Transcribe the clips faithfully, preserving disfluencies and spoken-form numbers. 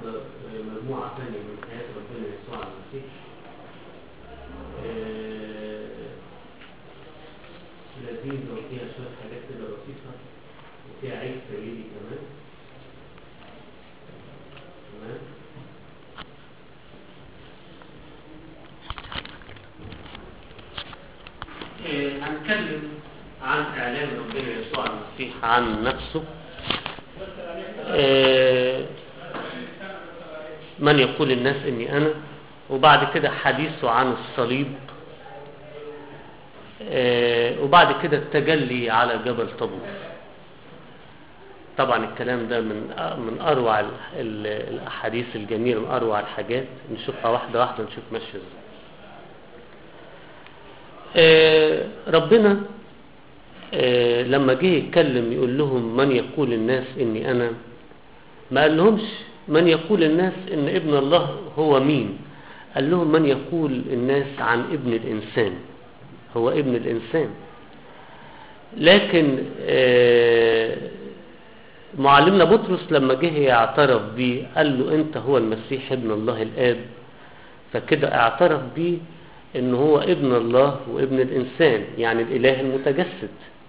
مجموعة ثانية من حياة ربنا يسوع المسيح. لذيذة وفيها شوية حاجات كده لطيفة وفيها عيد سيدي كمان. تمام. هنتكلم عن إعلان ربنا يسوع المسيح عن نفسه. من يقول الناس إني أنا، وبعد كده حديثه عن الصليب، وبعد كده التجلي على جبل طابور. طبعا الكلام ده من من أروع الأحاديث الجميلة، من أروع الحاجات. نشوفها واحدة واحدة نشوف ماشية ازاي. آه ربنا آه لما جه يتكلم يقول لهم من يقول الناس اني انا، ما قال لهمش من يقول الناس ان ابن الله هو مين. قال لهم من يقول الناس عن ابن الانسان، هو ابن الانسان. لكن آه معلمنا بطرس لما جه يعترف بيه قال له انت هو المسيح ابن الله الاب، فكده اعترف بيه ان هو ابن الله وابن الانسان، يعني الاله المتجسد.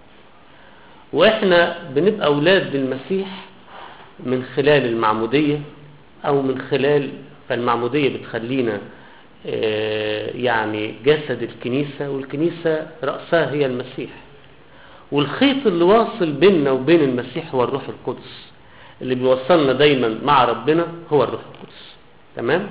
واحنا بنبقى اولاد للمسيح من خلال المعمودية او من خلال، فالمعمودية بتخلينا يعني جسد الكنيسة، والكنيسة رأسها هي المسيح. والخيط اللي واصل بيننا وبين المسيح هو الروح القدس، اللي بيوصلنا دايما مع ربنا هو الروح القدس. تمام.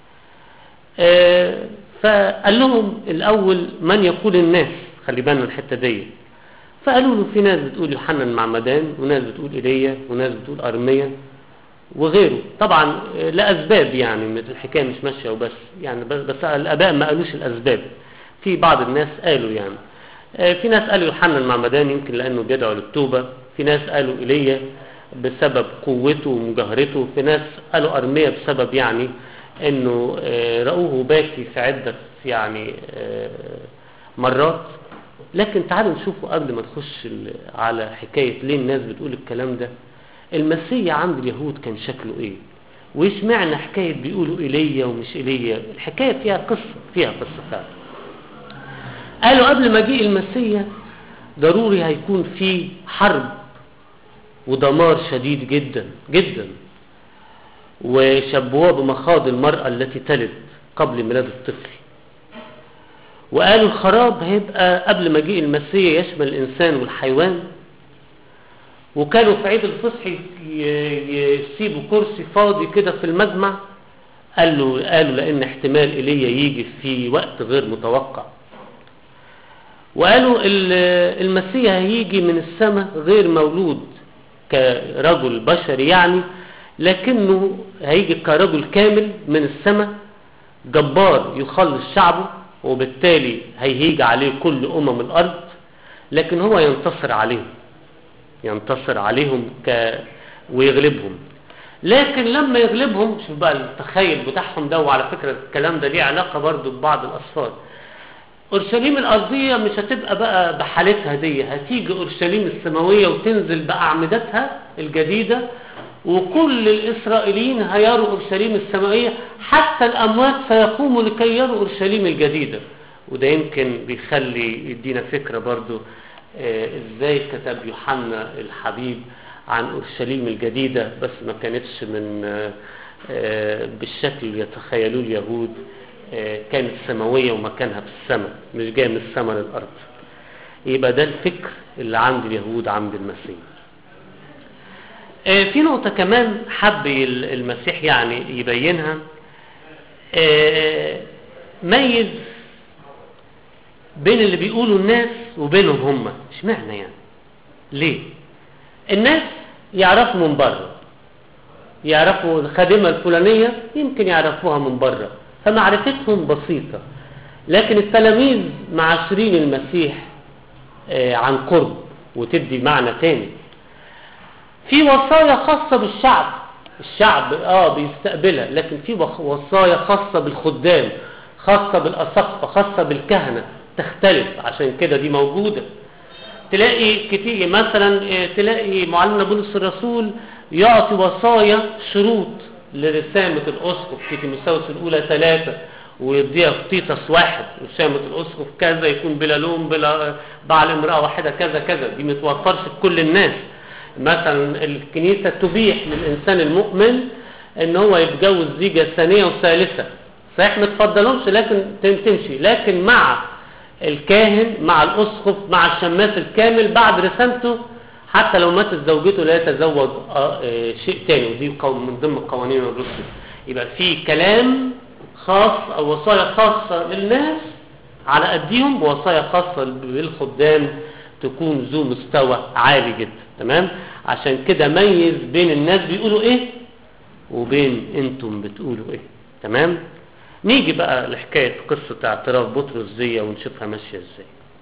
آه فقال لهم الاول من يقول الناس، خلي بالنا الحته دي. فقالوا له في ناس بتقول يوحنا المعمدان، وناس بتقول ايليا، وناس بتقول ارميا وغيره. طبعا لاسباب، يعني الحكايه مش ماشيه وبس، يعني بس الاباء ما قالوش الاسباب. في بعض الناس قالوا يعني آه في ناس قالوا يوحنا المعمدان يمكن لانه بيدعو للتوبه، في ناس قالوا ايليا بسبب قوته ومجاهرته، في ناس قالوا ارميا بسبب يعني انه رأوه باكي في عدة يعني مرات. لكن تعالوا نشوفوا قبل ما نخش على حكاية ليه الناس بتقول الكلام ده، المسيح عند اليهود كان شكله ايه، وايش معنى حكاية بيقولوا ايليا ومش ايليا. الحكاية فيها قصة، فيها قصة فعلا. قالوا قبل ما جاء المسيح ضروري هيكون في حرب ودمار شديد جدا جدا، وشبهوها بمخاض المرأة التي تلد قبل ميلاد الطفل. وقالوا الخراب هيبقى قبل ما جاء المسيح يشمل الإنسان والحيوان. وكانوا في عيد الفصح يسيبوا كرسي فاضي كده في المجمع. قالوا قالوا لأن احتمال إيليا يجي في وقت غير متوقع. وقالوا المسيح هيجي من السماء غير مولود كرجل بشري يعني، لكنه هيجي كرجل كامل من السماء جبار يخلص شعبه، وبالتالي هيهيج عليه كل أمم الأرض، لكن هو ينتصر عليهم ينتصر عليهم ك... ويغلبهم. لكن لما يغلبهم، شوف بقى التخيل بتاعهم ده، وعلى فكرة الكلام ده ليه علاقة برضو ببعض الأسفار. أورشليم الأرضية مش هتبقى بقى بحالتها دي، هتيجي أورشليم السماوية وتنزل بأعمدتها الجديدة، وكل الإسرائيليين هيروا أورشليم السماوية، حتى الأموات سيقوموا لكي يروا أورشليم الجديدة. وده يمكن بيخلي يدينا فكرة برضو آه إزاي كتب يوحنا الحبيب عن أورشليم الجديدة، بس ما كانتش من آه آه بالشكل اللي يتخيلوه اليهود. آه كانت سماوية ومكانها في السماء، مش جاية من السماء للأرض. يبقى ده الفكر اللي عند اليهود عند المسيح. في نقطة كمان حب المسيح يعني يبينها، ميز بين اللي بيقولوا الناس وبينهم هم. مش معنى يعني ليه الناس يعرفوا من بره، يعرفوا الخادمة الفلانية يمكن يعرفوها من بره، فمعرفتهم بسيطة. لكن التلاميذ معاشرين المسيح عن قرب، وتدي معنى تاني. في وصايا خاصة بالشعب، الشعب اه بيستقبلها، لكن في وصايا خاصة بالخدام، خاصة بالأساقفة، خاصة بالكهنة، تختلف. عشان كده دي موجودة. تلاقي كتير مثلا تلاقي معلمنا بولس الرسول يعطي وصايا شروط لرسامة الأسقف في تيموثاوس الأولى ثلاثة ويديها في تيتس واحد، رسامة الأسقف كذا يكون بلا لوم بلا بعل امرأة واحدة كذا كذا، دي متوفرش بكل الناس. مثلا الكنيسة تبيح للإنسان المؤمن ان هو يتجوز زيجة ثانية وثالثة، صحيح ما تفضلهمش لكن تمشي، لكن مع الكاهن مع الأسقف مع الشماس الكامل بعد رسامته حتى لو ماتت زوجته لا يتزوج شيء تاني، ودي من ضمن القوانين الرسل. يبقى في كلام خاص او وصايا خاصة للناس على قديهم، ووصايا خاصة بالخدام تكون ذو مستوى عالي جدا. تمام؟ عشان كده ميز بين الناس بيقولوا ايه وبين انتم بتقولوا ايه. تمام؟ نيجي بقى لحكاية قصة اعتراف بطرس دي ونشوفها ماشية ازاي.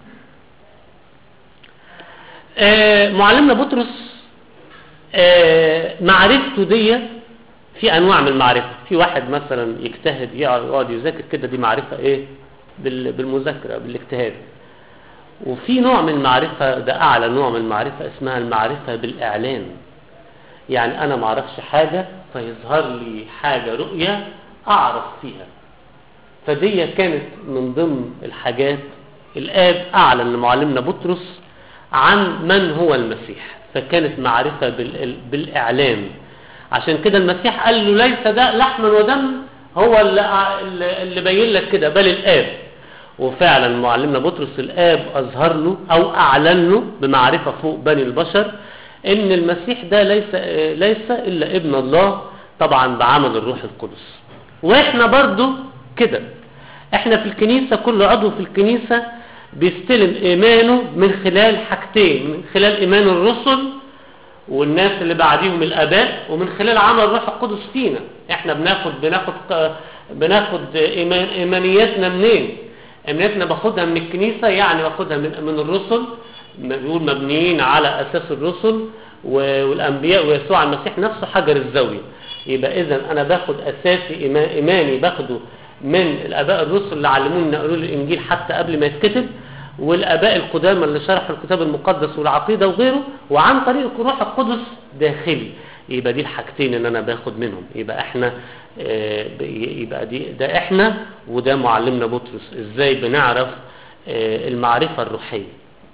آه معلمنا بطرس آه معرفته دي في انواع من المعرفة. في واحد مثلا يجتهد يقعد يذاكر كده، دي معرفة ايه بالمذاكرة بالاجتهاد. وفي نوع من المعرفة ده اعلى نوع من المعرفة اسمها المعرفة بالاعلان. يعني انا ما اعرفش حاجة فيظهر لي حاجة رؤية اعرف فيها. فدي كانت من ضمن الحاجات الآب أعلن لمعلمنا بطرس عن من هو المسيح، فكانت معرفة بالإعلان. عشان كده المسيح قال له ليس ده لحما ودم هو اللي, اللي بين لك كده بل الآب. وفعلا معلمنا بطرس الآب أظهر له أو أعلن له بمعرفة فوق بني البشر إن المسيح ده ليس, ليس إلا ابن الله، طبعا بعمل الروح القدس. وإحنا برضو كده، احنا في الكنيسة كل عضو في الكنيسة بيستلم ايمانه من خلال حاجتين، من خلال ايمان الرسل والناس اللي بعديهم الاباء، ومن خلال عمل الروح القدس فينا. احنا بناخد بناخد بناخد إيمان ايمانياتنا منين؟ ايمانياتنا باخدها من الكنيسة، يعني باخدها من, من الرسل، بيقول مبنيين على اساس الرسل والانبياء ويسوع المسيح نفسه حجر الزاوية. يبقى اذا انا باخد اساسي ايماني باخده من الاباء الرسل اللي علمونا نقروا الانجيل حتى قبل ما يتكتب، والاباء القدامى اللي شرحوا الكتاب المقدس والعقيده وغيره، وعن طريق الروح القدس داخلي. يبقى دي الحاجتين اللي انا باخد منهم. يبقى احنا آه يبقى دي ده احنا وده معلمنا بطرس ازاي بنعرف آه المعرفه الروحيه.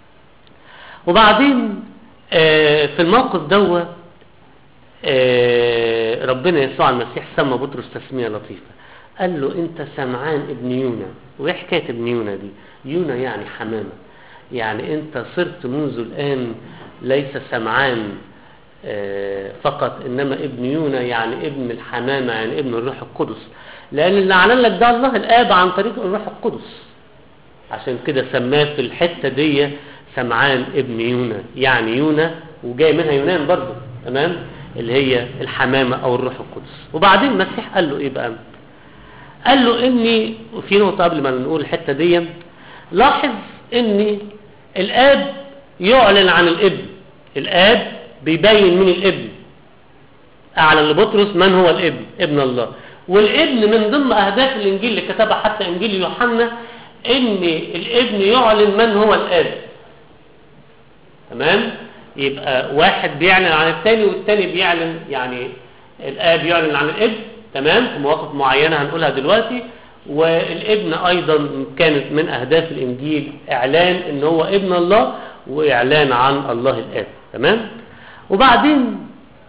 وبعدين آه في الموقف دوت آه ربنا يسوع المسيح سمى بطرس تسميه لطيفه، قال له انت سمعان ابن يونا. وايه حكايه ابن يونا دي؟ يونا يعني حمامه، يعني انت صرت منذ الان ليس سمعان فقط انما ابن يونا، يعني ابن الحمامه، يعني ابن الروح القدس، لان اللي اعلن لك ده الله الاب عن طريق الروح القدس. عشان كده سماه في الحته دي سمعان ابن يونا، يعني يونا وجاي منها يونان برضه. تمام؟ اللي هي الحمامه او الروح القدس. وبعدين المسيح قال له ايه بقى؟ قال له اني، وفي نقطة قبل ما نقول الحتة دي، لاحظ ان الاب يعلن عن الابن. الاب بيبين من الابن، اعلن لبطرس من هو الابن، ابن الله. والابن من ضمن اهداف الانجيل اللي كتبها حتى انجيل يوحنا ان الابن يعلن من هو الاب. تمام؟ يبقى واحد بيعلن عن الثاني والثاني بيعلن، يعني الاب يعلن عن الابن. تمام؟ في مواقف معينة هنقولها دلوقتي. والابن ايضا كانت من اهداف الانجيل اعلان ان هو ابن الله واعلان عن الله الاب. تمام؟ وبعدين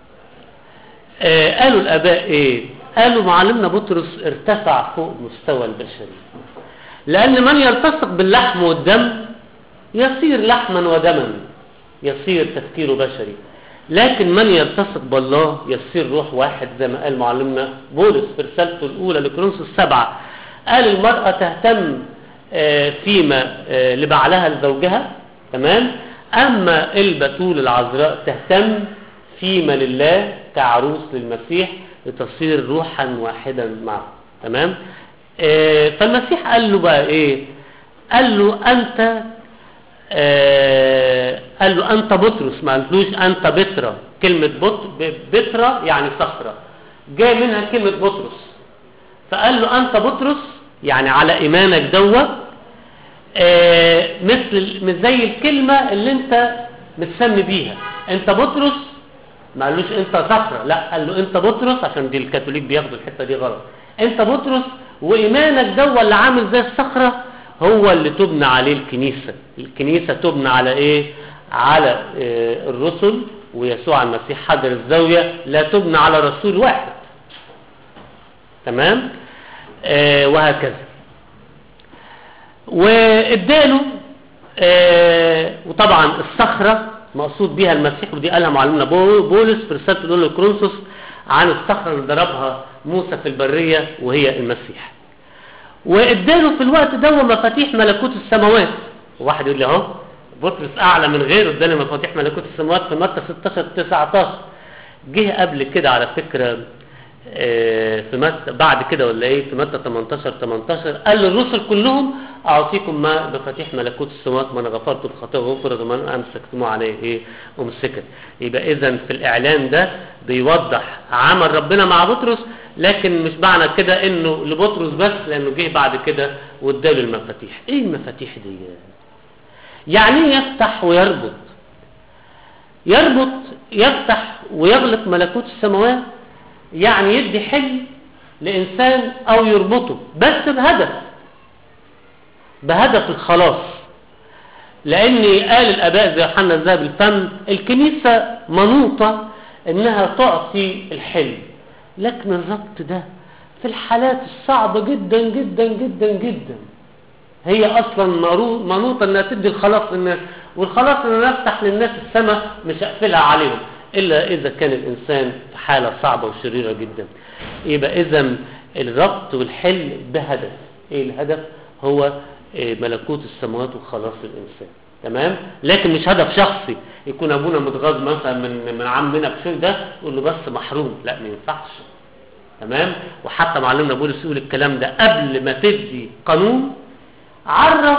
آه قالوا الاباء ايه؟ قالوا معلمنا بطرس ارتفع فوق مستوى البشري، لان من يلتصق باللحم والدم يصير لحما ودما، يصير تفكيره بشري، لكن من يلتصق بالله يصير روح واحد، زي ما قال معلمنا بولس في رسالته الاولى لكورنثوس السبعه. قال المراه تهتم فيما لبعلها لزوجها، تمام؟ اما البتول العذراء تهتم فيما لله كعروس للمسيح لتصير روحا واحدا معه. تمام؟ فالمسيح قال له بقى ايه؟ قال له انت آه قال له أنت بطرس، ما قالتلوش أنت بترا. كلمة بترا يعني صخرة، جاء منها كلمة بطرس. فقال له أنت بطرس يعني على إيمانك دوت آه مثل زي الكلمة اللي أنت متسمي بيها. أنت بطرس ما قالوش انت صخرة، لا قال له انت بطرس، عشان دي الكاثوليك بياخدوا الحتة دي غلط. انت بطرس وايمانك ده اللي عامل زي الصخرة هو اللي تبنى عليه الكنيسة. الكنيسة تبنى على ايه؟ على اه الرسل ويسوع المسيح حجر الزاوية، لا تبنى على رسول واحد. تمام؟ اه وهكذا. واداله اه وطبعا الصخرة مقصود بها المسيح، ودي قالها معلمنا بولس في رسالته الاولى لكورنثوس عن الصخرة اللي ضربها موسى في البرية وهي المسيح. واداله في الوقت ده مفاتيح ملكوت السماوات. وواحد يقول لي اهو بطرس اعلى من غيره، اداله مفاتيح ملكوت السماوات في متى ستاشر تسعتاشر. جه قبل كده على فكرة في متى بعد كده ولا ايه، في متى تمنتاشر تمنتاشر قال للرسل كلهم اعطيكم ما مفاتيح ملكوت السماوات، من غفرت الخطايا غفرت ومن امسكتموه عليه ايه امسكت. يبقى اذا في الاعلان ده بيوضح عمل ربنا مع بطرس، لكن مش معنى كده انه لبطرس بس، لانه جه بعد كده واداله المفاتيح. ايه المفاتيح دي؟ يعني يفتح ويربط. يربط يفتح ويغلق ملكوت السماوات، يعني يدي حل لإنسان أو يربطه، بس بهدف بهدف الخلاص. لأن قال الآباء زي يوحنا الذهب الفم الكنيسة منوطة إنها تعطي الحل، لكن الربط ده في الحالات الصعبة جدا جدا جدا جدا. هي أصلا منوطة إنها تدي الخلاص للناس، والخلاص إنها نفتح للناس السماء مش أقفلها عليهم إلا إذا كان الإنسان في حالة صعبة وشريرة جدا. يبقى إذن الربط والحل بهدف. إيه الهدف؟ هو ملكوت السماوات وخلاص الإنسان. تمام؟ لكن مش هدف شخصي يكون أبونا متغاظ مثلا من من عمنا بشيء ده يقول له بس محروم، لا ما ينفعش. تمام؟ وحتى معلمنا بولس يقول الكلام ده قبل ما تدي قانون، عرف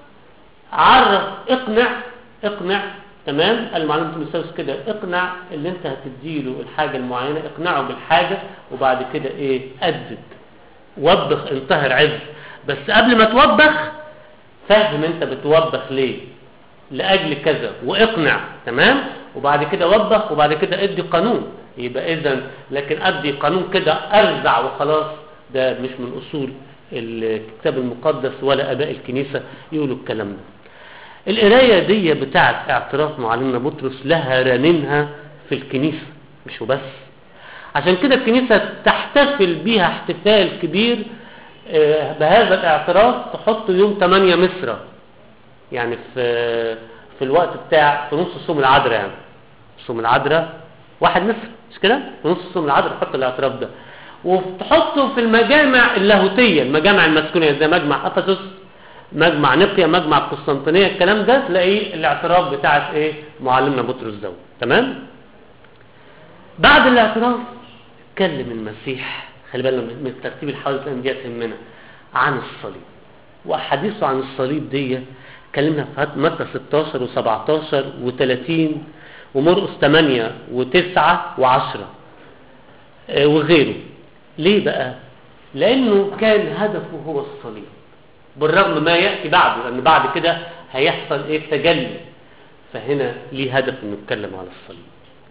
عرف اقنع اقنع تمام. المعلم تيموثاوس كده اقنع اللي انت هتديله الحاجة المعينة، اقنعه بالحاجة، وبعد كده ايه أدب وبخ انتهر عز. بس قبل ما توبخ فهم انت بتوبخ ليه، لأجل كذا، واقنع. تمام؟ وبعد كده وبخ، وبعد كده ادي قانون. يبقى اذن لكن ادي قانون كده ارزع وخلاص، ده مش من اصول الكتاب المقدس ولا اباء الكنيسة يقولوا الكلام ده. القرايه دي بتاعت اعتراف معلمنا بطرس لها رنينها في الكنيسه مش وبس. عشان كده الكنيسه تحتفل بيها احتفال كبير بهذا الاعتراف، تحط يوم ثمانية مصر، يعني في في الوقت بتاع في نص صوم العذراء، يعني صوم العذراء واحد مصر مش كده، في نص صوم العذراء تحط الاعتراف ده، وتحطه في المجامع اللاهوتيه، المجامع المسكونيه زي مجمع افسس، مجمع نقيا، مجمع قسطنطينيه، الكلام ده تلاقيه الاعتراف بتاعت ايه معلمنا بطرس ده. تمام؟ بعد الاعتراف اتكلم المسيح، خلي بالنا من الترتيب الحوادث الان دي تهمنا، عن الصليب. واحاديثه عن الصليب دي اتكلمنا في متى ستاشر وسبعتاشر وثلاثين ومرقس ثمانية وتسعة وعشرة وغيره. ليه بقى؟ لانه كان هدفه هو الصليب، بالرغم ما يأتي بعده، لأن بعد كده هيحصل إيه تجلي. فهنا ليه هدف إنه يتكلم على الصليب.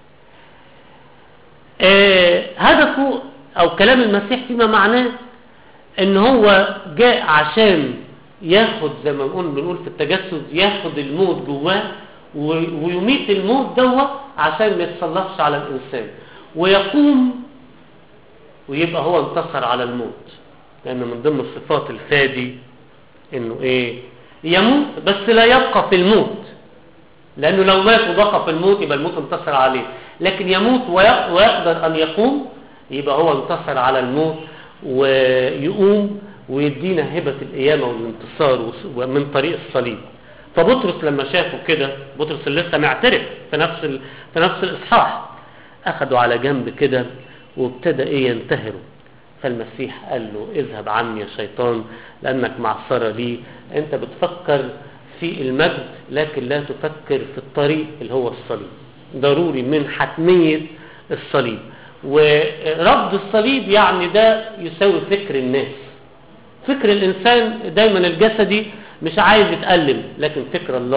آه هدفه أو كلام المسيح فيما معناه إن هو جاء عشان ياخد زي ما بنقول بنقول في التجسد، ياخد الموت جواه ويميت الموت دوت عشان ما يتصلفش على الإنسان، ويقوم ويبقى هو انتصر على الموت. لأن من ضمن صفات الفادي انه ايه يموت بس لا يبقى في الموت، لانه لو مات وبقى في الموت يبقى الموت انتصر عليه، لكن يموت ويقدر ان يقوم يبقى هو انتصر على الموت، ويقوم ويدينا هبة القيامة والانتصار من طريق الصليب. فبطرس لما شافه كده، بطرس اللي لسه معترف في نفس في نفس الاصحاح، اخده على جنب كده وابتدى ايه ينتهره. فالمسيح قال له اذهب عني يا شيطان لأنك معصرة لي، أنت بتفكر في المجد لكن لا تفكر في الطريق اللي هو الصليب. ضروري من حتمية الصليب، ورفض الصليب يعني ده يساوي فكر الناس. فكر الإنسان دايما الجسدي مش عايز يتألم، لكن فكر الله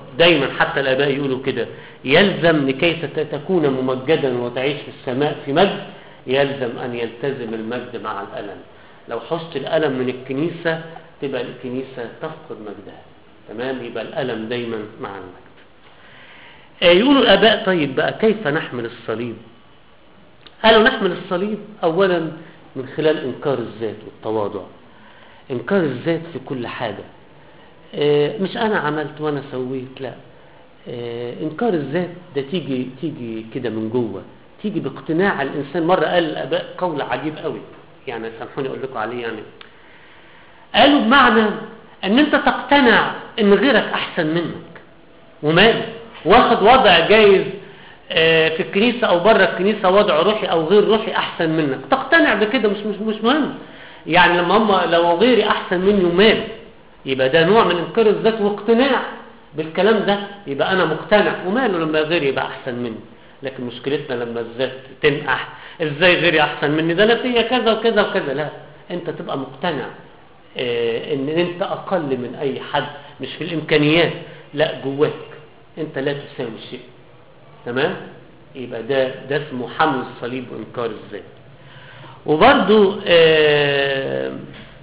دايما حتى الآباء يقولوا كده، يلزم لكي تكون ممجدا وتعيش في السماء في مجد، يلزم أن يلتزم المجد مع الألم. لو حشت الألم من الكنيسة تبقى الكنيسة تفقد مجدها. تمام؟ يبقى الألم دايما مع المجد. يقولوا الآباء طيب بقى كيف نحمل الصليب؟ قالوا نحمل الصليب أولا من خلال إنكار الذات والتواضع. إنكار الذات في كل حاجة، مش أنا عملت وأنا سويت، لا. إنكار الذات ده تيجي تيجي كده من جوه، تيجي باقتناع الإنسان. مرة قال الآباء قول عجيب قوي، يعني سامحوني أقول لكم عليه. يعني قالوا بمعنى أن أنت تقتنع أن غيرك أحسن منك وماله، واخد وضع جايز في الكنيسة أو بره الكنيسة، وضع روحي أو غير روحي أحسن منك، تقتنع بكده. مش مش مش مهم يعني لما هم لو غيري أحسن مني وماله، يبقى ده نوع من إنكار الذات واقتناع بالكلام ده. يبقى أنا مقتنع وماله لما غيري يبقى أحسن مني. لكن مشكلتنا لما الذات تنقح، إزاي غيري أحسن مني، ده أنا فيا كذا وكذا وكذا. لا، أنت تبقى مقتنع إيه إن أنت أقل من أي حد، مش في الإمكانيات، لا، جواك أنت لا تساوي شيء. تمام؟ يبقى ده ده اسمه حمل الصليب وإنكار الذات. وبرضو آه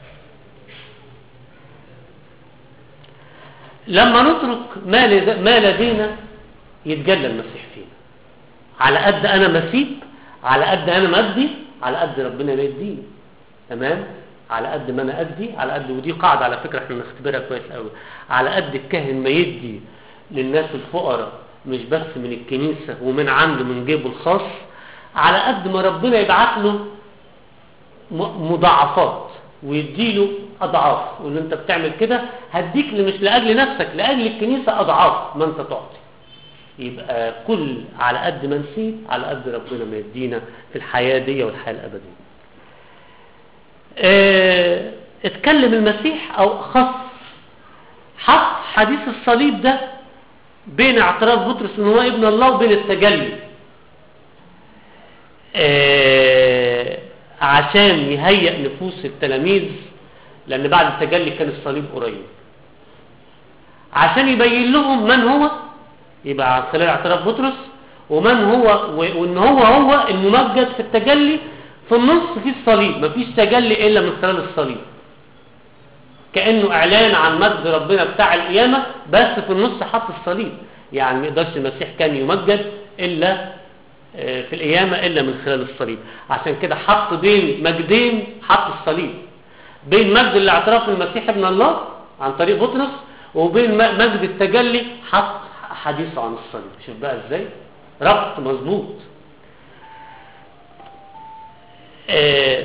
لما نترك ما لدينا يتجلى المسيح فينا. على قد انا مسيب، على قد انا مادي، على قد ربنا ما يديني. تمام؟ على قد ما انا ادي، على قد، ودي قاعده على فكره احنا نختبرها كويس قوي، على قد الكاهن ما يدي للناس الفقراء مش بس من الكنيسه ومن عنده من جيبه الخاص، على قد ما ربنا يبعت له مضاعفات ويديله اضعاف. وان انت بتعمل كده هديك مش لاجل نفسك، لاجل الكنيسه اضعاف ما انت تعطي. يبقى كل على قد ما نسيب على قد ربنا ما يدينا في الحياه دي والحياه الابديه. اه اتكلم المسيح او خص حط حديث الصليب ده بين اعتراف بطرس ان هو ابن الله وبين التجلي، اه عشان يهيئ نفوس التلاميذ، لأن بعد التجلي كان الصليب قريب، عشان يبين لهم من هو، يبقى على خلال اعتراف بطرس، ومن هو، وإن هو هو الممجد في التجلي. في النص في الصليب، مفيش تجلي إلا من خلال الصليب، كأنه إعلان عن مجد ربنا بتاع القيامة، بس في النص حط الصليب. يعني ما يقدرش المسيح كان يمجد إلا في القيامة إلا من خلال الصليب. عشان كده حط بين مجدين حط الصليب، بين مجد الاعتراف المسيح ابن الله عن طريق بطرس، وبين مجد التجلي حط حديثه عن الصليب. شوف بقى ازاي ربط مظبوط. آه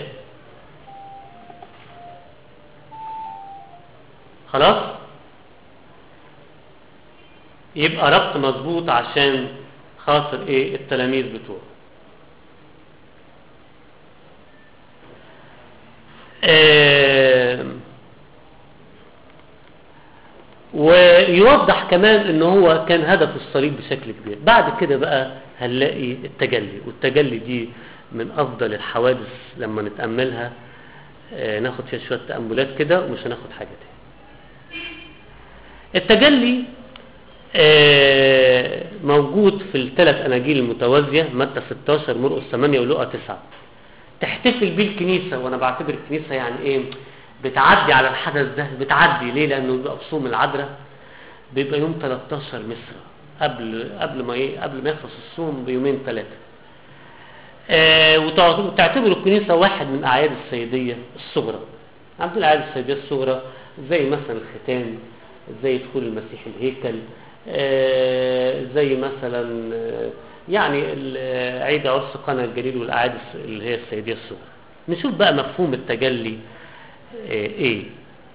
خلاص، يبقى ربط مظبوط عشان خاطر ايه التلاميذ بتوعه. آه ويوضح كمان ان هو كان هدف الصليب بشكل كبير. بعد كده بقى هنلاقي التجلي، والتجلي دي من افضل الحوادث لما نتأملها. آه ناخد فيها شوية تأملات كده ومش هناخد حاجة تاني. التجلي آه موجود في الثلاث اناجيل المتوازية، متى ستاشر، مرقس ثمانية، ولوقا تسعة. تحتفل بيه الكنيسة، وانا بعتبر الكنيسة يعني ايه بتعدي على الحدث ده. بتعدي ليه؟ لانه بيبقى في صوم العذراء، بيبقى يوم تلتاشر مصر، قبل قبل ما ايه قبل ما يخلص الصوم بيومين ثلاثه. آه وتعتبر الكنيسه واحد من اعياد السيديه الصغرى. عند الاعياد السيديه الصغرى زي مثلا الختان، زي دخول المسيح الهيكل، آه زي مثلا آه يعني عيد عرس قنا الجليل والاعياد اللي هي السيديه الصغرى. نشوف بقى مفهوم التجلي ايه.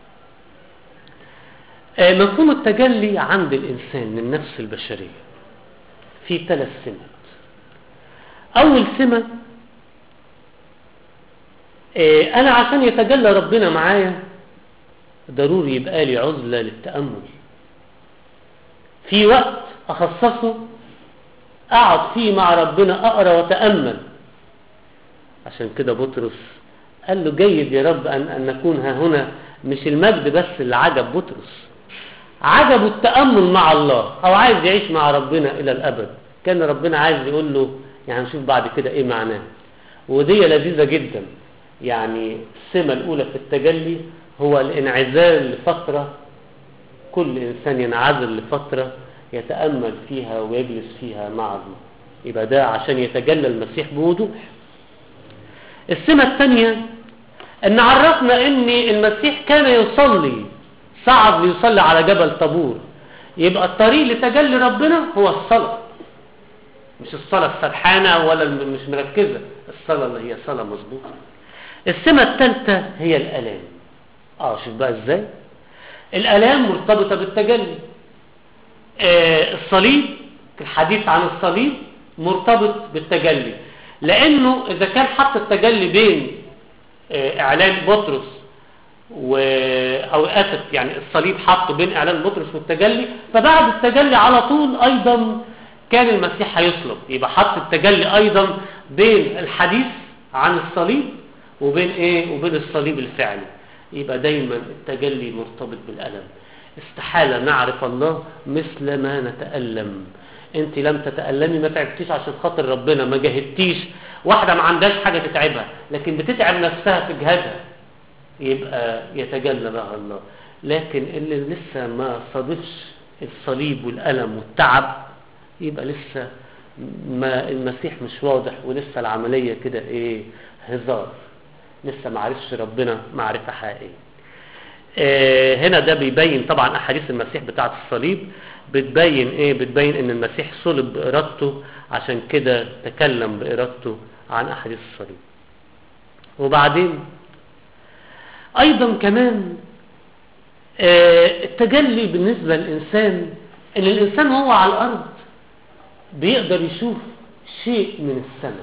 آه مفهوم التجلي عند الانسان من النفس البشريه في ثلاث سمات. اول سمه، آه انا عشان يتجلى ربنا معايا ضروري يبقى لي عزله للتامل، في وقت اخصصه اقعد فيه مع ربنا اقرا واتامل. عشان كده بطرس قال له جيد يا رب أن, أن نكون ها هنا. مش المجد بس اللي عجب بطرس، عجبه التأمل مع الله او عايز يعيش مع ربنا الى الابد، كان ربنا عايز يقول له يعني نشوف بعد كده ايه معناه. ودي لذيذة جدا. يعني السمة الاولى في التجلي هو الانعزال لفترة، كل انسان ينعزل لفترة يتأمل فيها ويجلس فيها مع الله، يبقى ده عشان يتجلى المسيح بوضوح. السمة الثانية ان عرفنا ان المسيح كان يصلي، صعد ليصلي على جبل طابور، يبقى الطريق لتجلي ربنا هو الصلاة، مش الصلاة السرحانة ولا مش مركزة، الصلاة اللي هي صلاة مظبوطة. السمة الثالثة هي الآلام. اه شوف بقى ازاي الآلام مرتبطة بالتجلي. آه الصليب، الحديث عن الصليب مرتبط بالتجلي، لانه اذا كان حط التجلي بين آه اعلان بطرس و او اسف يعني الصليب حطه بين اعلان بطرس والتجلي، فبعد التجلي على طول ايضا كان المسيح هيصلب، يبقى حط التجلي ايضا بين الحديث عن الصليب وبين ايه وبين الصليب الفعلي. يبقى دايما التجلي مرتبط بالالم. استحالة نعرف الله مثل ما نتألم. انت لم تتألمي، ما تعبتيش عشان خاطر ربنا، ما جهدتيش. واحدة ما عندهاش حاجة تتعبها لكن بتتعب نفسها في جهادها، يبقى يتجلى لها الله. لكن اللي لسه ما صادفش الصليب والألم والتعب يبقى لسه ما المسيح مش واضح، ولسه العملية كده ايه هزار، لسه ما عرفش ربنا معرفة حقيقية. اه هنا ده بيبين طبعا احاديث المسيح بتاعة الصليب بتبين ايه بتبين ان المسيح صلب بإرادته، عشان كده تكلم بإرادته عن احاديث الصليب. وبعدين ايضا كمان اه التجلي بالنسبة للإنسان، ان الإنسان وهو على الأرض بيقدر يشوف شيء من السماء،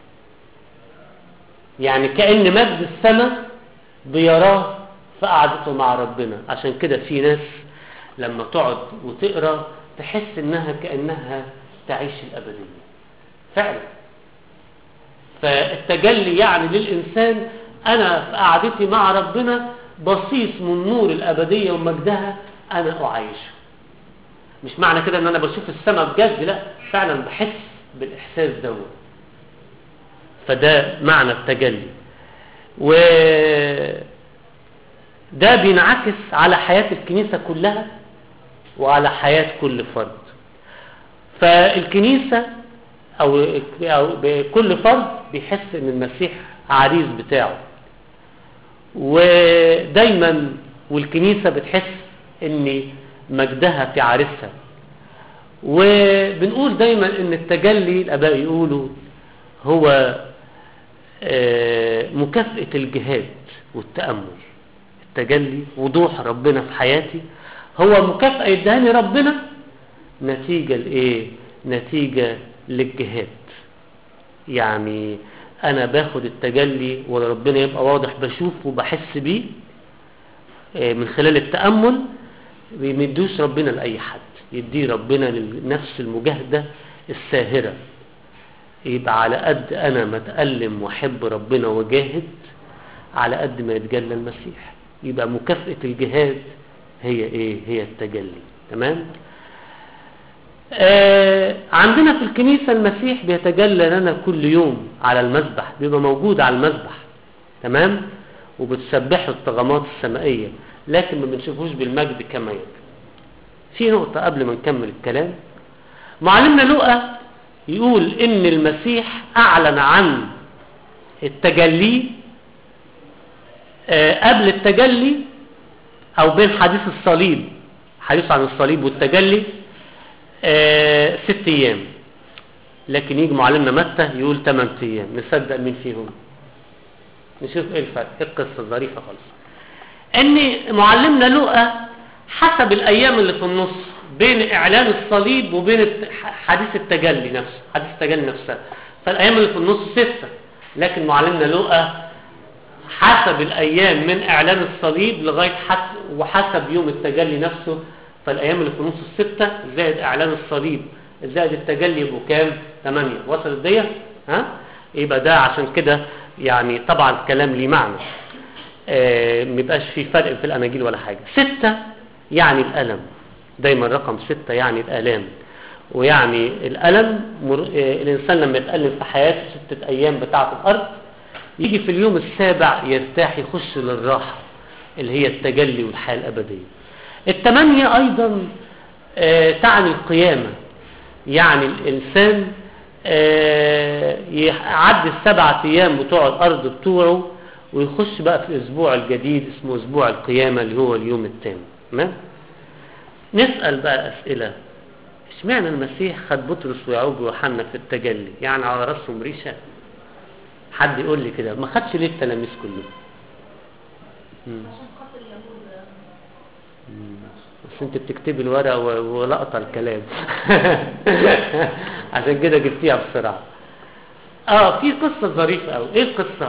يعني كأن مجد السماء بيراه في قعدته مع ربنا. عشان كده في ناس لما تقعد وتقرأ تحس انها كأنها تعيش الأبدية فعلا. فالتجلي يعني للإنسان انا في قعدتي مع ربنا بصيص من نور الأبدية ومجدها انا اعيشه. مش معنى كده ان انا بشوف السماء بجد، لا، فعلا بحس بالاحساس ده. فده معنى التجلي، وده بينعكس على حياة الكنيسة كلها وعلى حياة كل فرد. فالكنيسة او كل فرد بيحس ان المسيح عريس بتاعه، ودايما والكنيسة بتحس ان مجدها في عريسها. وبنقول دايما ان التجلي الاباء يقولوا هو مكافأة الجهاد والتأمل. التجلي وضوح ربنا في حياتي هو مكافأة يدهني ربنا نتيجة لإيه؟ نتيجة للجهاد. يعني أنا باخد التجلي وربنا يبقى واضح بشوف وبحس بيه من خلال التأمل. بيمدوش ربنا لأي حد، يديه ربنا لنفس المجاهدة الساهرة. يبقى على قد أنا متألم وحب ربنا وجاهد على قد ما يتجلى المسيح. يبقى مكافأة الجهاد هي إيه؟ هي التجلي. تمام؟ آه عندنا في الكنيسة المسيح بيتجلى لنا كل يوم على المذبح، بيبقى موجود على المذبح. تمام؟ وبتسبحه الطغمات السمائية، لكن ما بنشوفوش بالمجد كما يجب. في نقطة قبل ما نكمل الكلام. معلمنا لوقا يقول ان المسيح اعلن عن التجلي آه قبل التجلي او بين حديث الصليب، حديث عن الصليب والتجلي آه ست ايام، لكن يجي معلمنا متى يقول ثمان ايام. نصدق مين فيهم؟ نشوف ايه الفرق. ايه القصة ظريفة خالص. ان معلمنا لوقا حسب الايام اللي في النص بين اعلان الصليب وبين حديث التجلي نفسه، حديث التجلي نفسها، فالايام اللي في النص ستة. لكن معلمنا لوقا حسب الايام من اعلان الصليب لغايه حسب وحسب يوم التجلي نفسه، فالايام اللي في النص الستة زائد اعلان الصليب زائد التجلي يبقوا كام؟ ثمانية. وصلت دي؟ ها؟ يبقى ده عشان كده يعني طبعا الكلام ليه معنى، آه ما يبقاش في فرق في الاناجيل ولا حاجه. ستة يعني الالم، دايما رقم ستة يعني الآلام، ويعني الألم مر... الإنسان لما يتألم في حياته ستة أيام بتاعة الأرض، يجي في اليوم السابع يرتاح يخش للراحة اللي هي التجلي والحياة الأبدية. الثمانية أيضا آه تعني القيامة، يعني الإنسان آه يعدي السبعة أيام بتوع الأرض بتوعه ويخش بقى في الأسبوع الجديد اسمه أسبوع القيامة اللي هو اليوم الثامن. تمام؟ نسأل بقى أسئلة. اشمعنى المسيح خد بطرس ويعقوب ويوحنا في التجلي؟ يعني على راسهم ريشة؟ حد يقول لي كده، ما خدش ليه التلاميذ كلهم؟ عشان خاطر اليهود. بس انت بتكتبي الورقه ولقطه الكلام عشان كده جبتيها بسرعه. اه في قصه ظريفه قوي. ايه القصه؟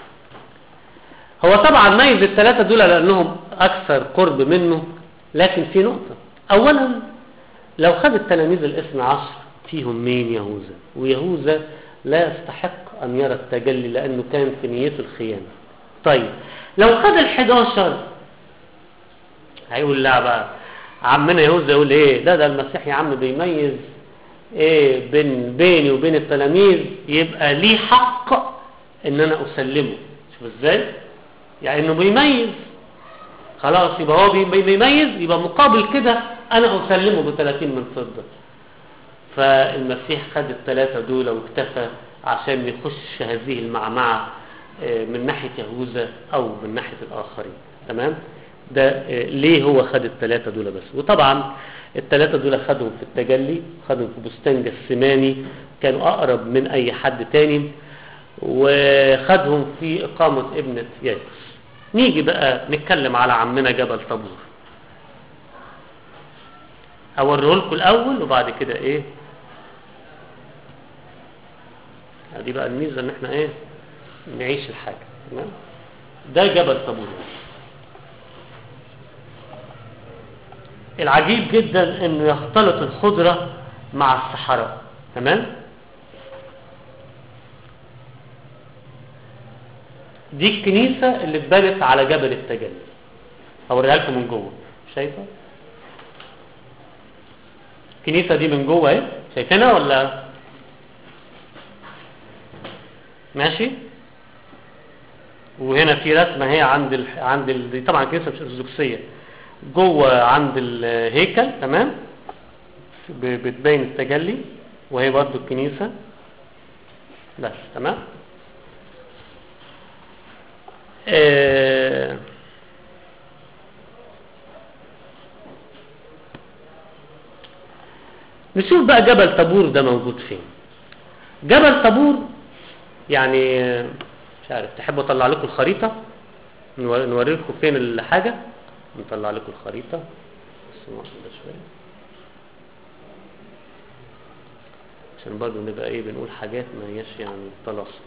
هو طبعا ميز الثلاثه دول لانهم اكثر قرب منه، لكن في نقطه. اولا لو خد التلاميذ الاثنى عشر فيهم مين؟ يهوذا، ويهوذا لا يستحق ان يرى التجلي لانه كان في نيته الخيانه. طيب لو خد الحداشر هيقول لا بقى عمنا يهوذا يقول ايه ده ده المسيح يا عم بيميز ايه بين بيني وبين التلاميذ، يبقى ليه حق ان انا اسلمه. شوف ازاي يعني انه بيميز، خلاص يبقى هو بيميز، يبقى مقابل كده انا اسلمه بثلاثين من فضة. فالمسيح خد الثلاثة دول واكتفى عشان يخش هذه المعمعة من ناحية يهوذا او من ناحية الاخرين. تمام؟ ده ليه هو خد الثلاثة دول بس. وطبعا الثلاثة دول خدهم في التجلي، خدهم في بستان جثماني، كانوا اقرب من اي حد تاني، وخدهم في اقامة ابنة يايروس. نيجي بقى نتكلم على عمنا جبل طابور. هوريه لكم الاول وبعد كده ايه دي بقى الميزة ان احنا ايه نعيش الحاجة. تمام؟ ده جبل طابور. العجيب جدا انه يختلط الخضرة مع الصحراء. تمام؟ دي الكنيسة اللي اتبنت على جبل التجلي. هوريها لكم من جوه. شايفة الكنيسة دي من جوه اهي؟ شايفينها ولا ماشي؟ وهنا في رسمة هي عند ال... عند ال... دي طبعا كنيسة مش ارثوذكسية، جوه عند الهيكل. تمام؟ بتبين التجلي، وهي برضو الكنيسة بس. تمام؟ آه نشوف بقى جبل طابور ده موجود فين. جبل طابور يعني مش عارف، تحبوا اطلع لكم الخريطة نوري لكم فين الحاجة؟ نطلع لكم الخريطة بس واحدة شوية عشان برضو نبقى ايه بنقول حاجات ما هياش يعني طلاسم.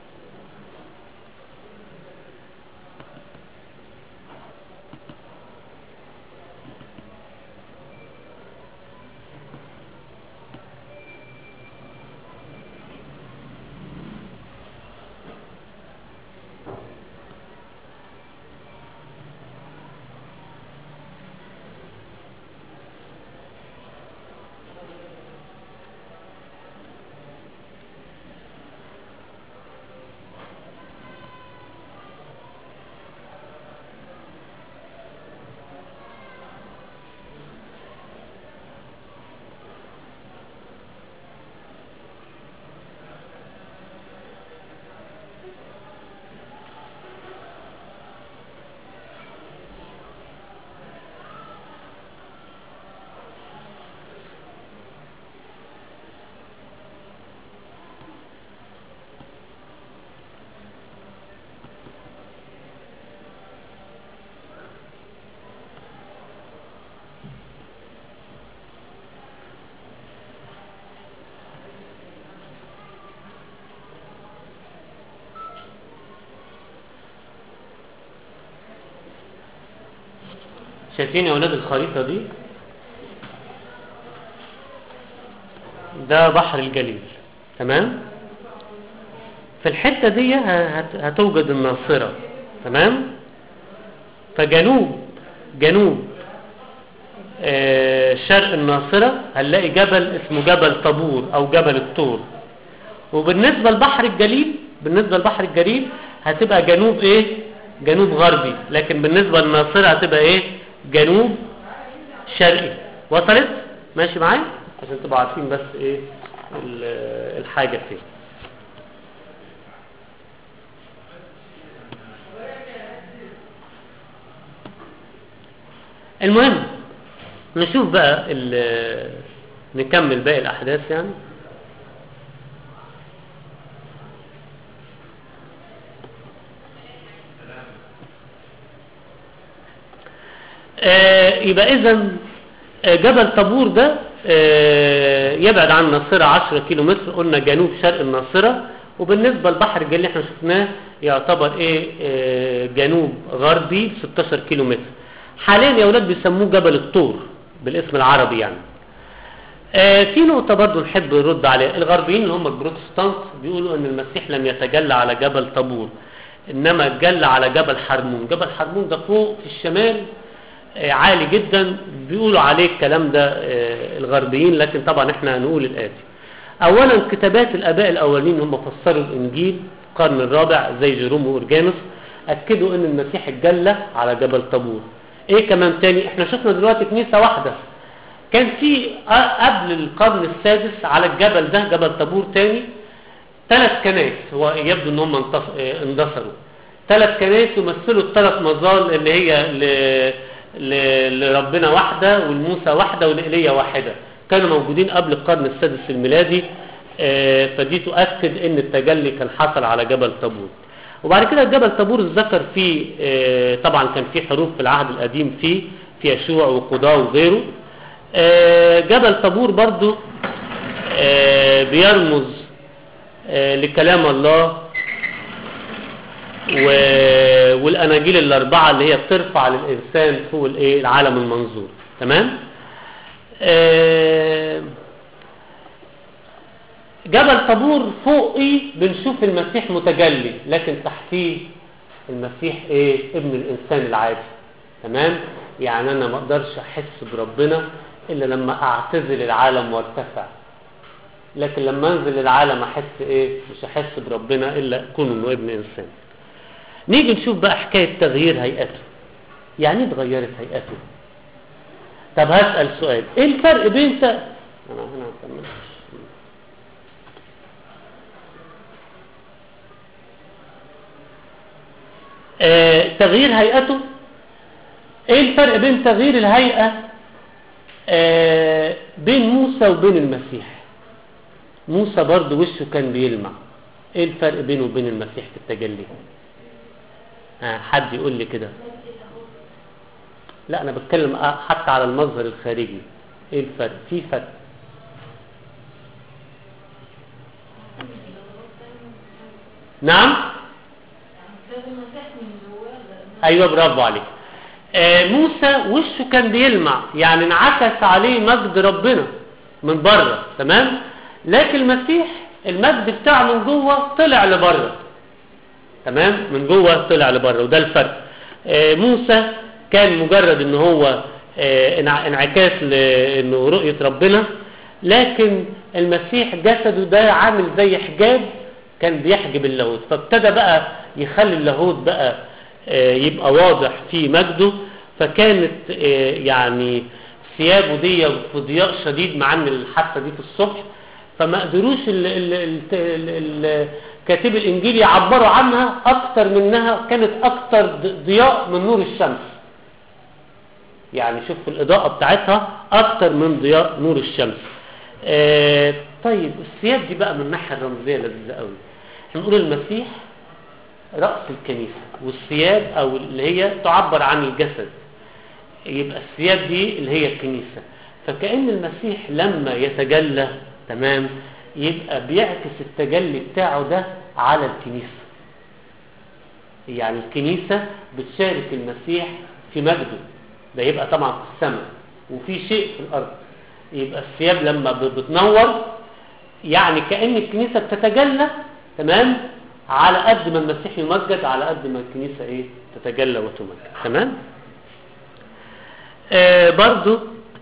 شايفين يا اولاد الخريطة دي؟ ده بحر الجليل. تمام؟ في الحتة دي هتوجد الناصرة. تمام؟ فجنوب جنوب آه شرق الناصرة هنلاقي جبل اسمه جبل طابور او جبل الطور. وبالنسبة لبحر الجليل بالنسبة لبحر الجليل هتبقى جنوب ايه جنوب غربي، لكن بالنسبة للناصرة هتبقى ايه جنوب شرقي. وصلت؟ ماشي معايا عشان تبقوا عارفين بس ايه الحاجة فين. المهم نشوف بقى نكمل باقي الاحداث يعني. آه يبقى اذا جبل طابور ده آه يبعد عن الناصرة عشرة كيلو متر، قلنا جنوب شرق الناصرة. وبالنسبة لبحر الجليل اللي احنا شفناه يعتبر ايه آه جنوب غربي ستاشر كيلو متر. حاليا يا اولاد بيسموه جبل الطور بالاسم العربي يعني. آه في نقطة برضو نحب نرد عليها. الغربيين اللي هم البروتستانت بيقولوا ان المسيح لم يتجلى على جبل طابور، انما اتجلى على جبل حرمون. جبل حرمون ده فوق في الشمال آه عالي جدا، بيقولوا عليه الكلام ده آه الغربيين، لكن طبعا احنا هنقول الاتي. اولا كتابات الاباء الاولين هم فسروا الانجيل القرن الرابع زي جيروم وأورجانوس، اكدوا ان المسيح اتجلى على جبل طابور. ايه كمان تاني؟ احنا شفنا دلوقتي كنيسة واحدة كان في قبل القرن السادس على الجبل ده جبل طابور تاني ثلاث كنائس، هو يبدو ان هم اندثروا. ثلاث كنائس يمثلوا الثلاث مظال اللي هي ل... ل... لربنا واحدة والموسى واحدة والإيليا واحدة، كانوا موجودين قبل القرن السادس الميلادي. فدي تؤكد ان التجلي كان حصل على جبل طابور. وبعد كده جبل طابور اتذكر فيه اه طبعا كان فيه حروب في العهد القديم فيه في يشوع وقضاء وغيره. اه جبل طابور برضو اه بيرمز لكلام الله والاناجيل الاربعه اللي هي بترفع للانسان فوق الايه العالم المنظور. تمام. جبل طابور فوقي بنشوف المسيح متجلي، لكن تحتيه المسيح ايه ابن الانسان العادي. تمام. يعني انا ما اقدرش احس بربنا الا لما اعتزل العالم وارتفع، لكن لما انزل العالم احس ايه مش احس بربنا الا اكون انه ابن انسان. نيجي نشوف بقى حكايه تغيير هيئته. يعني ايه اتغيرت هيئته؟ طب هسال سؤال، ايه الفرق بين ت... انا هنا هكمل. آه، تغيير هيئته. ايه الفرق بين تغيير الهيئة آه، بين موسى وبين المسيح؟ موسى برضو وشه كان بيلمع، ايه الفرق بينه وبين المسيح في التجلي؟ آه، حد يقول لي كده. لا انا بتكلم حتى على المظهر الخارجي، ايه الفرق؟ في فرق. نعم ايوه برافو عليك. آه موسى وشه كان بيلمع، يعني انعكس عليه مجد ربنا من بره. تمام. لكن المسيح المجد بتاعه من جوه طلع لبره. تمام. من جوه طلع لبره، وده الفرق. آه موسى كان مجرد ان هو آه انعكاس لانه رؤية ربنا، لكن المسيح جسده ده عامل زي حجاب كان بيحجب اللاهوت، فابتدى بقى يخلي اللاهوت بقى يبقى واضح في مجده. فكانت يعني ثيابه دي في ضياء شديد، مع ان الحادثه دي في الصبح، فما قدروش كاتب الانجيل يعبروا عنها اكتر منها كانت اكتر ضياء من نور الشمس. يعني شوف الاضاءه بتاعتها اكتر من ضياء نور الشمس. آه طيب الثياب دي بقى من الناحيه الرمزيه لذيذه قوي. هنقول المسيح رأس الكنيسة، والثياب او اللي هي تعبر عن الجسد، يبقى الثياب دي اللي هي الكنيسة. فكأن المسيح لما يتجلى تمام يبقى بيعكس التجلي بتاعه ده على الكنيسة. يعني الكنيسة بتشارك المسيح في مجده ده، يبقى طبعا في السماء وفي شيء في الارض. يبقى الثياب لما بتنور يعني كأن الكنيسة بتتجلى تمام على قد ما المسيح يمجد، على قد ما الكنيسة ايه تتجلى وتمجد. تمام. آه برضو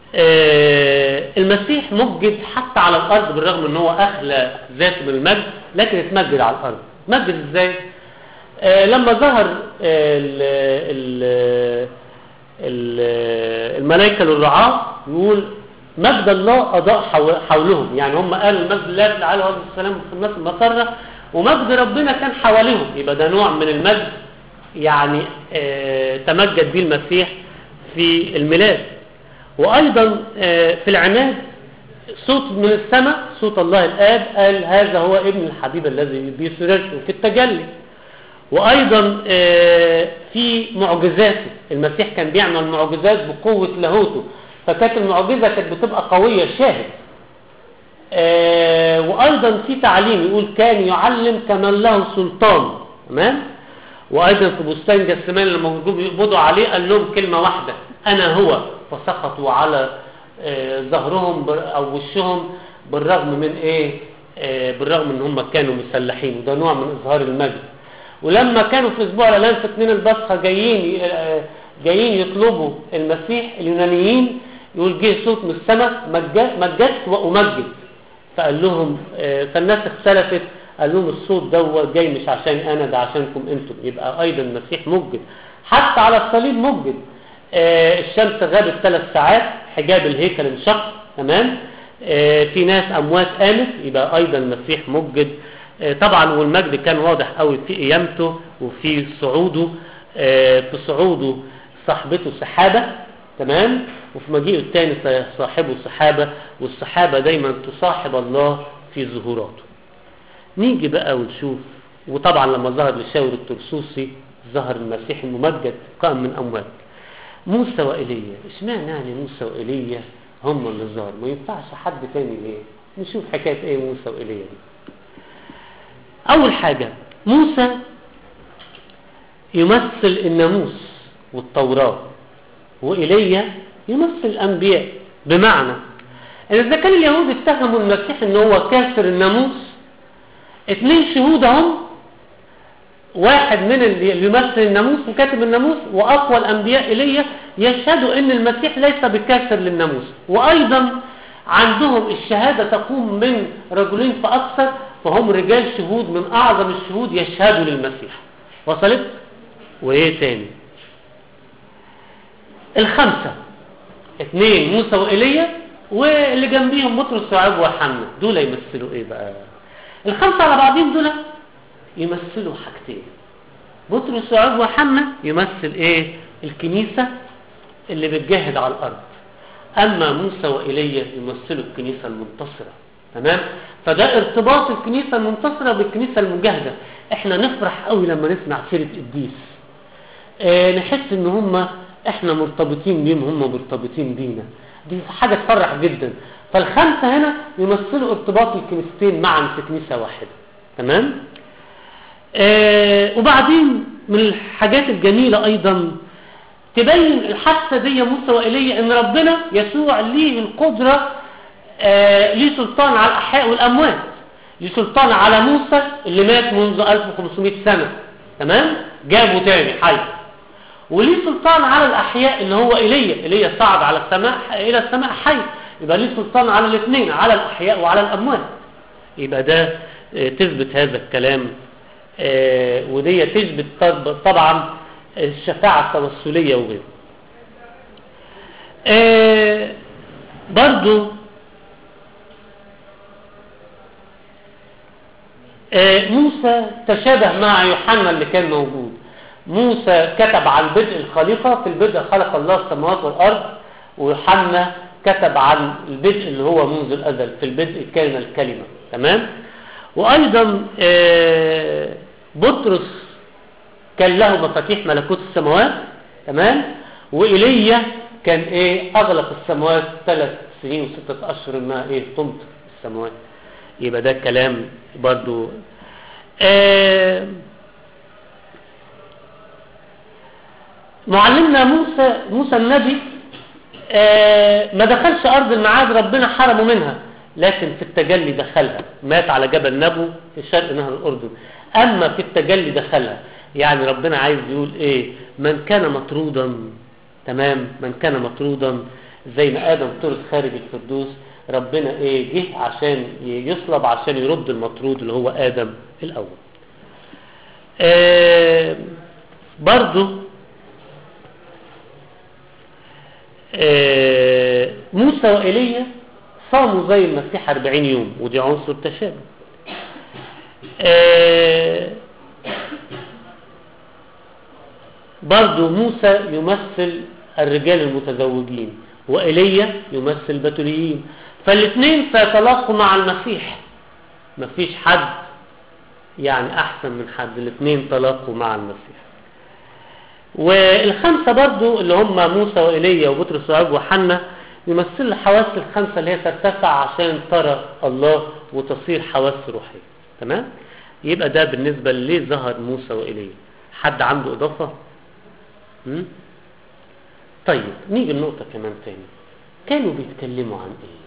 آه المسيح مجد حتى على الارض، بالرغم ان هو اخلى ذاته من المجد، لكن اتمجد على الارض. اتمجد ازاي؟ آه لما ظهر آه ال ال الملائكه للرعاة، يقول مجد الله اضاء حولهم، يعني هم قالوا المجد الله تعالى وعليه السلام في الناس المسره، ومجد ربنا كان حواليهم. يبقى ده نوع من المجد يعني آه تمجد به المسيح في الميلاد. وايضا آه في العماد صوت من السماء، صوت الله الاب قال هذا هو ابن الحبيب الذي به سررته في التجلي. وايضا آه في معجزاته، المسيح كان بيعمل معجزات بقوه لاهوته، فكانت المعجزه كانت بتبقى قويه شاهد. آه وايضا في تعليم، يقول كان يعلم كمن له سلطان. تمام. وايضا في بستان جثمان لما جم يقبضوا عليه قال لهم كلمه واحده انا هو، فسقطوا على آه ظهرهم او وشهم، بالرغم من ايه؟ آه بالرغم ان هم كانوا مسلحين، وده نوع من اظهار المجد. ولما كانوا في اسبوع الالام في اثنين البصخه جايين آه جايين يطلبوا المسيح اليونانيين، يقول جه صوت من السماء مجدت وامجد، فقال لهم آه فالناس اختلفت، قال لهم الصوت ده جاي مش عشان انا، ده عشانكم انتم. يبقى ايضا المسيح مجد حتى على الصليب مجد. آه الشمس غابت ثلاث ساعات، حجاب الهيكل انشق. تمام. آه في ناس اموات قامت، يبقى ايضا المسيح مجد. آه طبعا والمجد كان واضح قوي في قيامته وفي صعوده. آه في صعوده صاحبته سحابه. تمام. وفي مجيئه الثاني صاحبه سحابه، والسحابه دايما تصاحب الله في ظهوراته. نيجي بقى ونشوف. وطبعا لما ظهر لشاور الترسوسي ظهر المسيح الممجد قام من اموات. موسى وإيليا، اشمعنى يعني موسى وإيليا هم اللي ظهروا؟ ما ينفعش حد تاني ليه؟ نشوف حكايه ايه موسى وإيليا دي. اول حاجه، موسى يمثل الناموس والتوراه، وإيليا يمثل الانبياء. بمعنى ان اذا كان اليهود اتهموا المسيح ان هو كاسر الناموس، اثنين شهود هم، واحد من اللي يمثل الناموس وكاتب الناموس، واقوى الانبياء ايليا، يشهدوا ان المسيح ليس بكاسر للناموس. وايضا عندهم الشهاده تقوم من رجلين فاكثر، فهم رجال شهود من اعظم الشهود يشهدوا للمسيح. وصلت؟ وايه تاني؟ الخمسه، اثنين موسى وايليا، واللي جنبيهم بطرس ويعقوب ويوحنا، دول يمثلوا ايه بقى؟ الخمسه على بعضهم دول يمثلوا حاجتين. بطرس ويعقوب ويوحنا يمثل ايه؟ الكنيسه اللي بتجاهد على الارض. اما موسى وايليا يمثلوا الكنيسه المنتصره. تمام. فده ارتباط الكنيسه المنتصره بالكنيسه المجاهده. احنا نفرح قوي لما نسمع سيره قديس، اه نحس ان هم احنا مرتبطين بيهم، هم مرتبطين بينا، دي حاجه تفرح جدا. فالخمسه هنا يمثلوا ارتباط الكنيستين معا في كنيسه واحده. تمام. آه وبعدين من الحاجات الجميله ايضا تبين الحادثه دي موسى وايليا ان ربنا يسوع ليه القدره، آه ليه سلطان على الاحياء والاموات. ليه سلطان على موسى اللي مات منذ ألف وخمسمائة سنه. تمام. جابه تاني حي. وليه سلطان على الاحياء اللي هو ايليا، ايليا صعد على السماء الى السماء حي، يبقى ليه سلطان على الاثنين، على الاحياء وعلى الاموات. يبقى ده آه تثبت هذا الكلام. آه ودي تثبت طبعا الشفاعة التوسلية وغيره. آه برضو آه موسى تشابه مع يوحنا اللي كان موجود. موسى كتب عن بدء الخليقة، في البدء خلق الله السماوات والأرض، ويوحنا كتب عن البدء اللي هو منذ الأزل، في البدء كان الكلمة. تمام. وأيضا آه بطرس كان له مفاتيح ملكوت السماوات. تمام. وإيليا كان ايه؟ اغلق السماوات ثلاث سنين وستة اشهر ما ايه تمطر السماوات. يبقى ده كلام برضو. آه معلمنا موسى موسى النبي آه ما دخلش ارض الميعاد، ربنا حرمه منها، لكن في التجلي دخلها، مات على جبل نبو في شرق نهر الاردن. اما في التجلي دخلها، يعني ربنا عايز يقول ايه؟ من كان مطرودا، تمام، من كان مطرودا زي ما آدم طرد خارج الفردوس، ربنا ايه جه عشان يصلب عشان يرد المطرود اللي هو آدم الأول. آه برضو آه موسى وإيليا صاموا زي المسيح أربعين يوم، ودي عنصر تشابه. آه برضو موسى يمثل الرجال المتزوجين، وإيليا يمثل البتوليين، فالاثنين سيتلاقوا مع المسيح، مفيش حد يعني أحسن من حد، الاثنين تلاقوا مع المسيح. والخمسة برضو اللي هم موسى وإيليا وبطرس ويعقوب وحنا يمثل الحواس الخمسة اللي هي ترتفع عشان ترى الله وتصير حواس روحية. تمام؟ يبقى ده بالنسبة للي ظهر موسى وإيليا. حد عنده إضافة؟ م? طيب نيجي النقطة كمان تاني، كانوا بيتكلموا عن ايه؟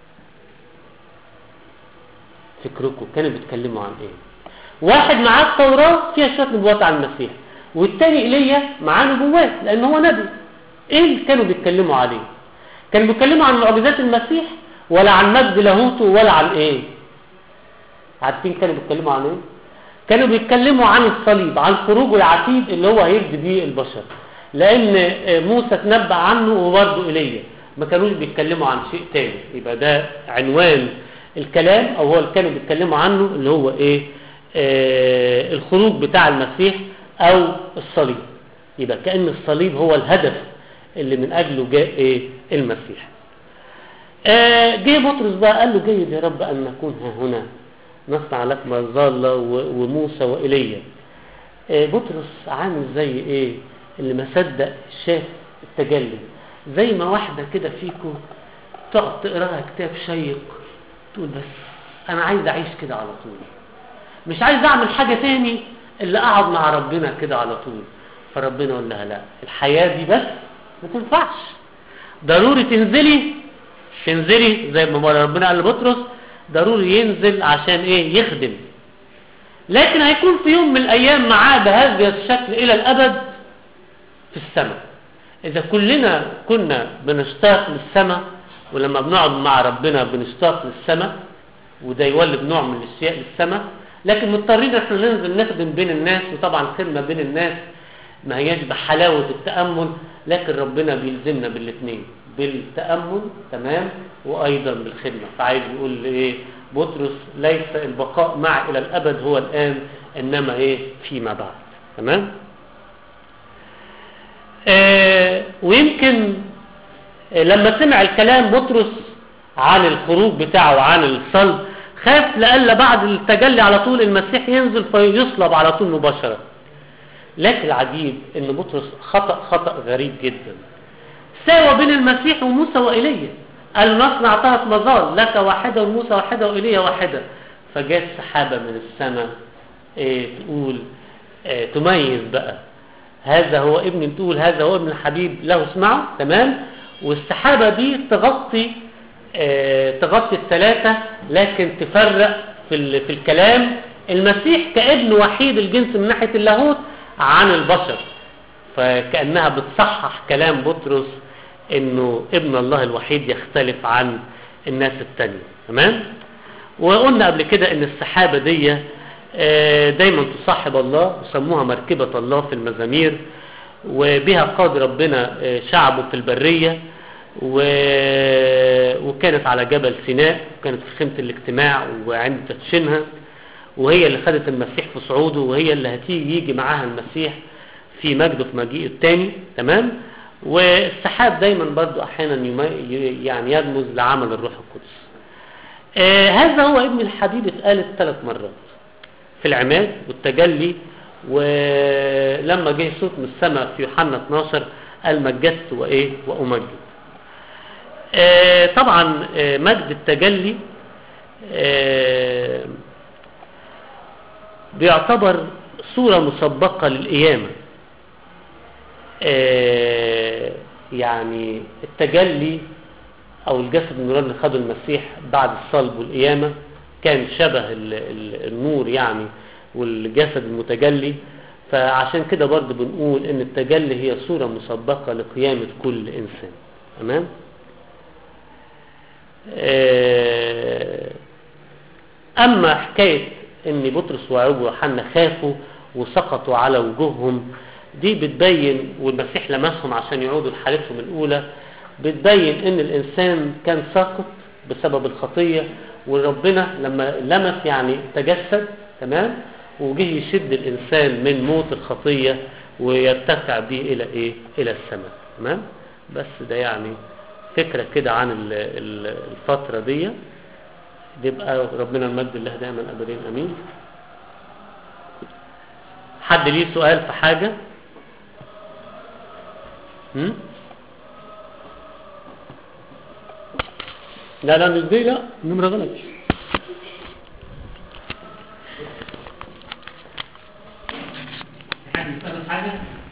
فكركم كانوا بيتكلموا عن ايه؟ واحد معاه التوراة فيها شوية نبوات عن المسيح، والتاني إيليا معاه نبوات لأن هو نبي. ايه اللي كانوا بيتكلموا عليه؟ كانوا بيتكلموا عن معجزات المسيح ولا عن مجد لاهوته ولا عن ايه؟ عارفين كانوا بيتكلموا عن ايه؟ كانوا بيتكلموا عن الصليب، عن خروجه العتيد اللي هو هيفدي بيه البشر، لأن موسى تنبأ عنه وبرضه إيليا، ما كانوش بيتكلموا عن شيء تاني. يبقى ده عنوان الكلام، أو هو اللي كانوا بيتكلموا عنه اللي هو إيه؟ آه الخروج بتاع المسيح أو الصليب. يبقى كأن الصليب هو الهدف اللي من أجله جاء إيه؟ المسيح. آه جه بطرس بقى قال له جيد يا رب أن نكون ها هنا نصنع لك مظلة وموسى وإيليا. آه بطرس عامل زي إيه؟ اللي ما صدق شاف التجلي، زي ما واحدة كده فيكم تقعد تقراها كتاب شيق تقول بس انا عايز اعيش كده على طول، مش عايز اعمل حاجة تاني اللي اقعد مع ربنا كده على طول. فربنا يقول لها لا، الحياة دي بس ما تنفعش، ضروري تنزلي تنزلي زي ما ربنا قال لبطرس، ضروري ينزل عشان ايه؟ يخدم. لكن هيكون في يوم من الايام معاه بهذا الشكل الى الابد في السماء. إذا كلنا كنا بنشتاق للسماء، ولما بنقعد مع ربنا بنشتاق للسماء، وده يولد نوع من الاشتياق للسماء، لكن مضطرين احنا ننزل نخدم بين الناس. وطبعا خدمة بين الناس ما هياش بحلاوة التأمل، لكن ربنا بيلزمنا بالاثنين، بالتأمل تمام وأيضا بالخدمة. فعايز يقول ايه بطرس؟ ليس البقاء مع إلى الأبد هو الآن، إنما ايه فيما بعد. تمام؟ آه ويمكن آه لما سمع الكلام بطرس عن الخروج بتاعه وعن الصلب، خاف لألا بعد التجلي على طول المسيح ينزل فيصلب على طول مباشرة. لكن العجيب ان بطرس خطأ خطأ غريب جدا، ساوى بين المسيح وموسى وإيليا، قال نصنع ثلاث مظال، لك واحدة وموسى واحدة وإيليا واحدة. فجاءت سحابة من السماء آه تقول آه تميز بقى هذا هو ابن، تقول هذا هو ابن الحبيب له اسمعوا. تمام؟ والسحابة دي تغطي آه تغطي الثلاثة، لكن تفرق في, في الكلام المسيح كابن وحيد الجنس من ناحية اللاهوت عن البشر، فكأنها بتصحح كلام بطرس انه ابن الله الوحيد يختلف عن الناس التانية. تمام؟ وقلنا قبل كده ان السحابة دي دايما تصاحب الله، وسموها مركبة الله في المزامير، وبها قاد ربنا شعبه في البرية، وكانت على جبل سيناء، وكانت في خيمة الاجتماع وعند تدشينها، وهي اللي خدت المسيح في صعوده، وهي اللي هتيجي يجي معاها المسيح في مجده في مجيئه الثاني. تمام؟ والسحاب دايما برضو احيانا يعني يرمز لعمل الروح القدس. آه هذا هو ابن الحبيب اتقالت ثلاث مرات في العماد والتجلي، ولما جه صوت من السماء في يوحنا اثناشر قال مجدت وايه وامجد. آه طبعا آه مجد التجلي آه بيعتبر صورة مسبقة للقيامة. آه يعني التجلي او الجسد النوراني اللي خده المسيح بعد الصلب والقيامة كان شبه النور يعني والجسد المتجلي، فعشان كده برضه بنقول ان التجلي هي صورة مسبقة لقيامة كل انسان. تمام؟ اما حكايه ان بطرس ويعقوب ويوحنا خافوا وسقطوا على وجوههم دي بتبين، والمسيح لمسهم عشان يعودوا لحالتهم الاولى، بتبين ان الانسان كان ساقط بسبب الخطيه، وربنا لما لمس يعني تجسد تمام، وجه يشد الانسان من موت الخطيه ويرتفع به الى ايه؟ الى السماء. تمام. بس ده يعني فكره كده عن الفتره دي. يبقى ربنا المجد لله دائما ابدين امين. حد ليه سؤال في حاجه؟ هم؟ لا لا مش دي، لا النمره غلط. حد يسأل حاجه؟